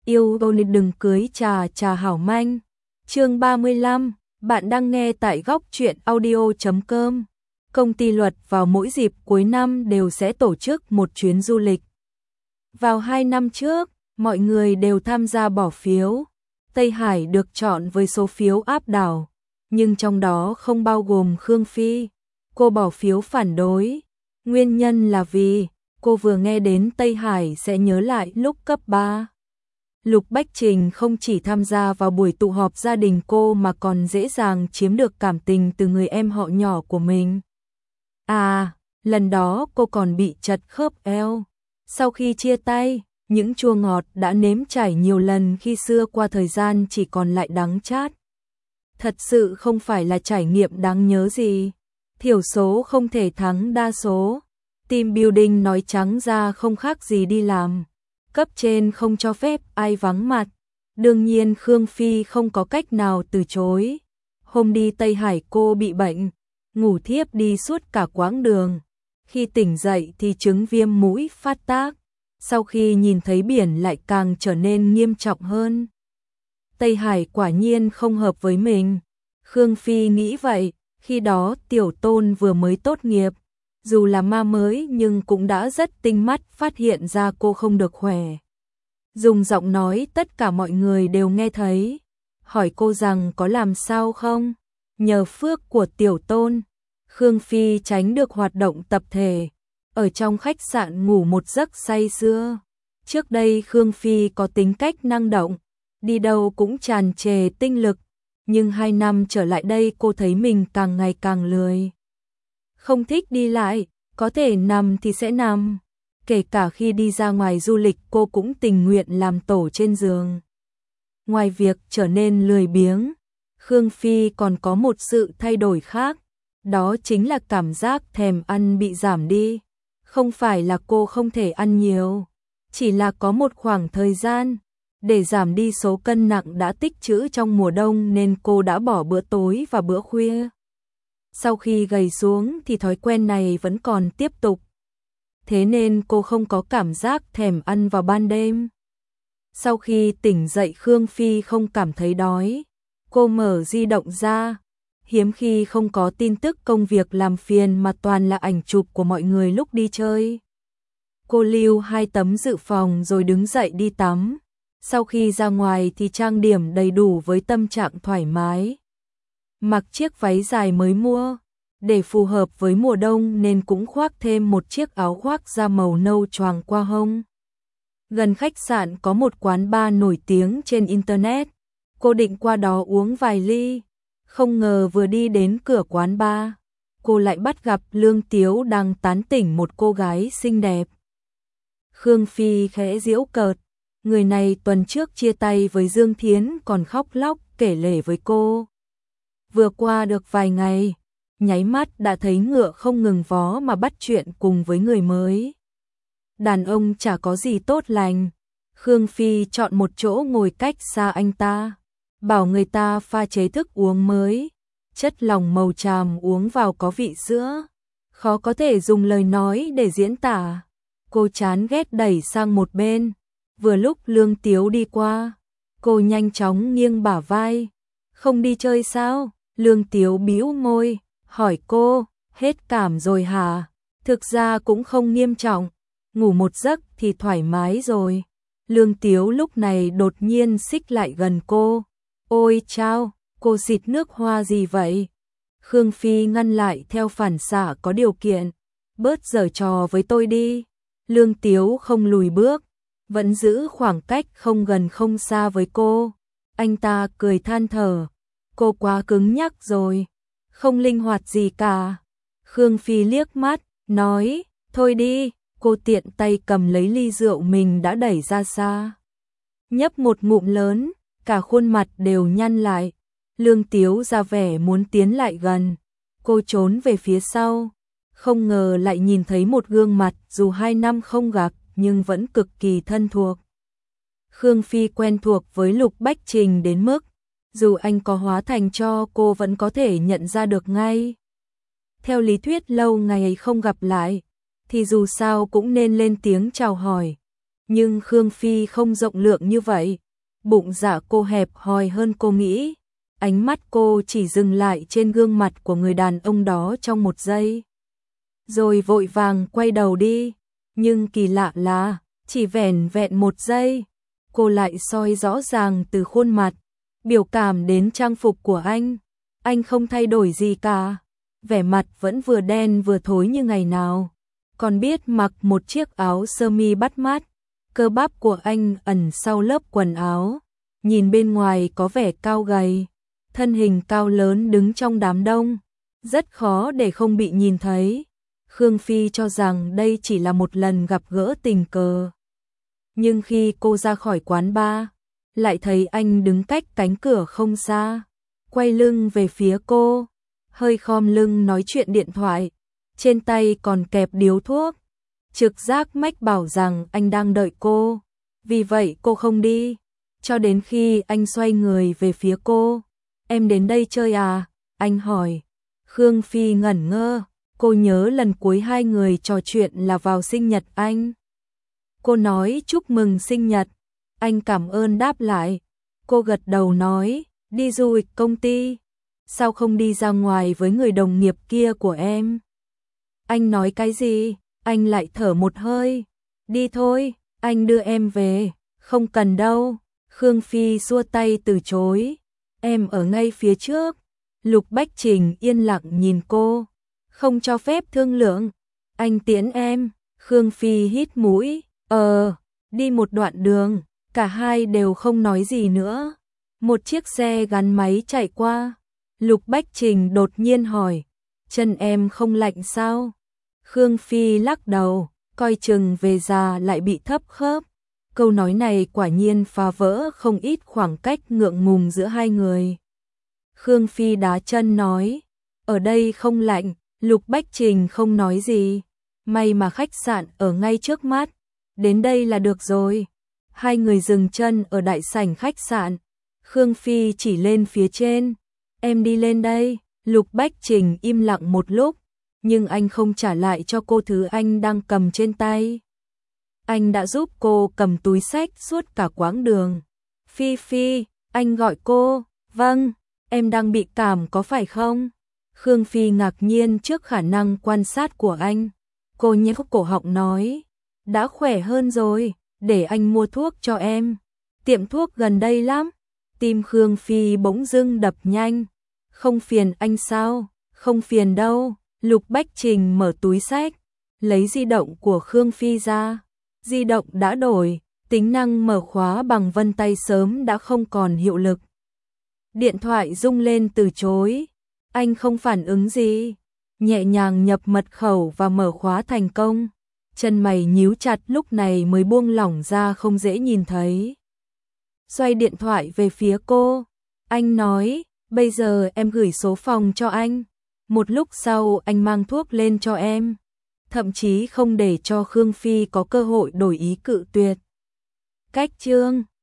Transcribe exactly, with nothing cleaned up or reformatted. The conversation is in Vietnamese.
Yêu ôn đừng cưới trà trà hảo manh. Chương ba mươi lăm, bạn đang nghe tại góc truyện audio chấm com. Công ty luật vào mỗi dịp cuối năm đều sẽ tổ chức một chuyến du lịch. Vào hai năm trước, mọi người đều tham gia bỏ phiếu. Tây Hải được chọn với số phiếu áp đảo, nhưng trong đó không bao gồm Khương Phi. Cô bỏ phiếu phản đối. Nguyên nhân là vì cô vừa nghe đến Tây Hải sẽ nhớ lại lúc cấp ba. Lục Bách Trình không chỉ tham gia vào buổi tụ họp gia đình cô mà còn dễ dàng chiếm được cảm tình từ người em họ nhỏ của mình. À, lần đó cô còn bị chật khớp eo. Sau khi chia tay, những chua ngọt đã nếm trải nhiều lần khi xưa qua thời gian chỉ còn lại đắng chát. Thật sự không phải là trải nghiệm đáng nhớ gì. Thiểu số không thể thắng đa số. Team building nói trắng ra không khác gì đi làm. Cấp trên không cho phép ai vắng mặt. Đương nhiên Khương Phi không có cách nào từ chối. Hôm đi Tây Hải cô bị bệnh, ngủ thiếp đi suốt cả quãng đường. Khi tỉnh dậy thì chứng viêm mũi phát tác. Sau khi nhìn thấy biển lại càng trở nên nghiêm trọng hơn. Tây Hải quả nhiên không hợp với mình. Khương Phi nghĩ vậy, khi đó Tiểu Tôn vừa mới tốt nghiệp. Dù là ma mới nhưng cũng đã rất tinh mắt phát hiện ra cô không được khỏe. Dùng giọng nói tất cả mọi người đều nghe thấy. Hỏi cô rằng có làm sao không? Nhờ phước của Tiểu Tôn, Khương Phi tránh được hoạt động tập thể. Ở trong khách sạn ngủ một giấc say sưa. Trước đây Khương Phi có tính cách năng động, đi đâu cũng tràn trề tinh lực. Nhưng hai năm trở lại đây cô thấy mình càng ngày càng lười. Không thích đi lại, có thể nằm thì sẽ nằm. Kể cả khi đi ra ngoài du lịch cô cũng tình nguyện làm tổ trên giường. Ngoài việc trở nên lười biếng, Khương Phi còn có một sự thay đổi khác. Đó chính là cảm giác thèm ăn bị giảm đi. Không phải là cô không thể ăn nhiều, chỉ là có một khoảng thời gian để giảm đi số cân nặng đã tích trữ trong mùa đông nên cô đã bỏ bữa tối và bữa khuya. Sau khi gầy xuống thì thói quen này vẫn còn tiếp tục. Thế nên cô không có cảm giác thèm ăn vào ban đêm. Sau khi tỉnh dậy Khương Phi không cảm thấy đói. Cô mở di động ra. Hiếm khi không có tin tức công việc làm phiền mà toàn là ảnh chụp của mọi người lúc đi chơi. Cô lưu hai tấm dự phòng rồi đứng dậy đi tắm. Sau khi ra ngoài thì trang điểm đầy đủ với tâm trạng thoải mái. Mặc chiếc váy dài mới mua, để phù hợp với mùa đông nên cũng khoác thêm một chiếc áo khoác da màu nâu choàng qua hông. Gần khách sạn có một quán bar nổi tiếng trên internet. Cô định qua đó uống vài ly. Không ngờ vừa đi đến cửa quán bar, cô lại bắt gặp Lương Tiếu đang tán tỉnh một cô gái xinh đẹp. Khương Phi khẽ giễu cợt. Người này tuần trước chia tay với Dương Thiến còn khóc lóc kể lể với cô. Vừa qua được vài ngày, nháy mắt đã thấy ngựa không ngừng vó mà bắt chuyện cùng với người mới. Đàn ông chả có gì tốt lành. Khương Phi chọn một chỗ ngồi cách xa anh ta, bảo người ta pha chế thức uống mới. Chất lỏng màu tràm uống vào có vị sữa. Khó có thể dùng lời nói để diễn tả. Cô chán ghét đẩy sang một bên. Vừa lúc Lương Tiếu đi qua, cô nhanh chóng nghiêng bả vai. Không đi chơi sao? Lương Tiếu bĩu môi, hỏi cô, hết cảm rồi hả? Thực ra cũng không nghiêm trọng, ngủ một giấc thì thoải mái rồi. Lương Tiếu lúc này đột nhiên xích lại gần cô. Ôi chao, cô xịt nước hoa gì vậy? Khương Phi ngăn lại theo phản xạ có điều kiện. Bớt giở trò với tôi đi. Lương Tiếu không lùi bước, vẫn giữ khoảng cách không gần không xa với cô. Anh ta cười than thở. Cô quá cứng nhắc rồi, không linh hoạt gì cả. Khương Phi liếc mắt, nói, thôi đi. Cô tiện tay cầm lấy ly rượu mình đã đẩy ra xa. Nhấp một ngụm lớn, cả khuôn mặt đều nhăn lại. Lương Tiếu ra vẻ muốn tiến lại gần. Cô trốn về phía sau. Không ngờ lại nhìn thấy một gương mặt dù hai năm không gặp nhưng vẫn cực kỳ thân thuộc. Khương Phi quen thuộc với Lục Bách Trình đến mức dù anh có hóa thành cho cô vẫn có thể nhận ra được ngay. Theo lý thuyết lâu ngày không gặp lại, thì dù sao cũng nên lên tiếng chào hỏi. Nhưng Khương Phi không rộng lượng như vậy, bụng dạ cô hẹp hòi hơn cô nghĩ. Ánh mắt cô chỉ dừng lại trên gương mặt của người đàn ông đó trong một giây, rồi vội vàng quay đầu đi. Nhưng kỳ lạ là, chỉ vẻn vẹn một giây, cô lại soi rõ ràng từ khuôn mặt, biểu cảm đến trang phục của anh. Anh không thay đổi gì cả, vẻ mặt vẫn vừa đen vừa thối như ngày nào. Còn biết mặc một chiếc áo sơ mi bắt mắt, cơ bắp của anh ẩn sau lớp quần áo, nhìn bên ngoài có vẻ cao gầy, thân hình cao lớn đứng trong đám đông, rất khó để không bị nhìn thấy. Khương Phi cho rằng đây chỉ là một lần gặp gỡ tình cờ. Nhưng khi cô ra khỏi quán bar, lại thấy anh đứng cách cánh cửa không xa, quay lưng về phía cô, hơi khom lưng nói chuyện điện thoại, trên tay còn kẹp điếu thuốc. Trực giác mách bảo rằng anh đang đợi cô, vì vậy cô không đi, cho đến khi anh xoay người về phía cô. Em đến đây chơi à? Anh hỏi. Khương Phi ngẩn ngơ, cô nhớ lần cuối hai người trò chuyện là vào sinh nhật anh. Cô nói chúc mừng sinh nhật, anh cảm ơn đáp lại. Cô gật đầu nói, đi du lịch công ty, sao không đi ra ngoài với người đồng nghiệp kia của em? Anh nói cái gì? Anh lại thở một hơi. Đi thôi, anh đưa em về. Không cần đâu. Khương Phi xua tay từ chối. Em ở ngay phía trước. Lục Bách Trình yên lặng nhìn cô, không cho phép thương lượng. Anh tiễn em. Khương Phi hít mũi. Ờ, đi một đoạn đường, cả hai đều không nói gì nữa. Một chiếc xe gắn máy chạy qua. Lục Bách Trình đột nhiên hỏi, chân em không lạnh sao? Khương Phi lắc đầu, coi chừng về già lại bị thấp khớp. Câu nói này quả nhiên phá vỡ không ít khoảng cách ngượng ngùng giữa hai người. Khương Phi đá chân nói, ở đây không lạnh. Lục Bách Trình không nói gì. May mà khách sạn ở ngay trước mắt, đến đây là được rồi. Hai người dừng chân ở đại sảnh khách sạn. Khương Phi chỉ lên phía trên. Em đi lên đây. Lục Bách Trình im lặng một lúc, nhưng anh không trả lại cho cô thứ anh đang cầm trên tay. Anh đã giúp cô cầm túi xách suốt cả quãng đường. Phi Phi, anh gọi cô. Vâng, em đang bị cảm có phải không? Khương Phi ngạc nhiên trước khả năng quan sát của anh. Cô nhếch cổ họng nói, đã khỏe hơn rồi, để anh mua thuốc cho em. Tiệm thuốc gần đây lắm. Tim Khương Phi bỗng dưng đập nhanh. Không phiền anh sao? Không phiền đâu. Lục Bách Trình mở túi xách, lấy di động của Khương Phi ra. Di động đã đổi, tính năng mở khóa bằng vân tay sớm đã không còn hiệu lực. Điện thoại rung lên từ chối. Anh không phản ứng gì, nhẹ nhàng nhập mật khẩu và mở khóa thành công. Chân mày nhíu chặt lúc này mới buông lỏng ra không dễ nhìn thấy. Xoay điện thoại về phía cô. Anh nói, bây giờ em gửi số phòng cho anh. Một lúc sau anh mang thuốc lên cho em. Thậm chí không để cho Khương Phi có cơ hội đổi ý cự tuyệt. Cách chương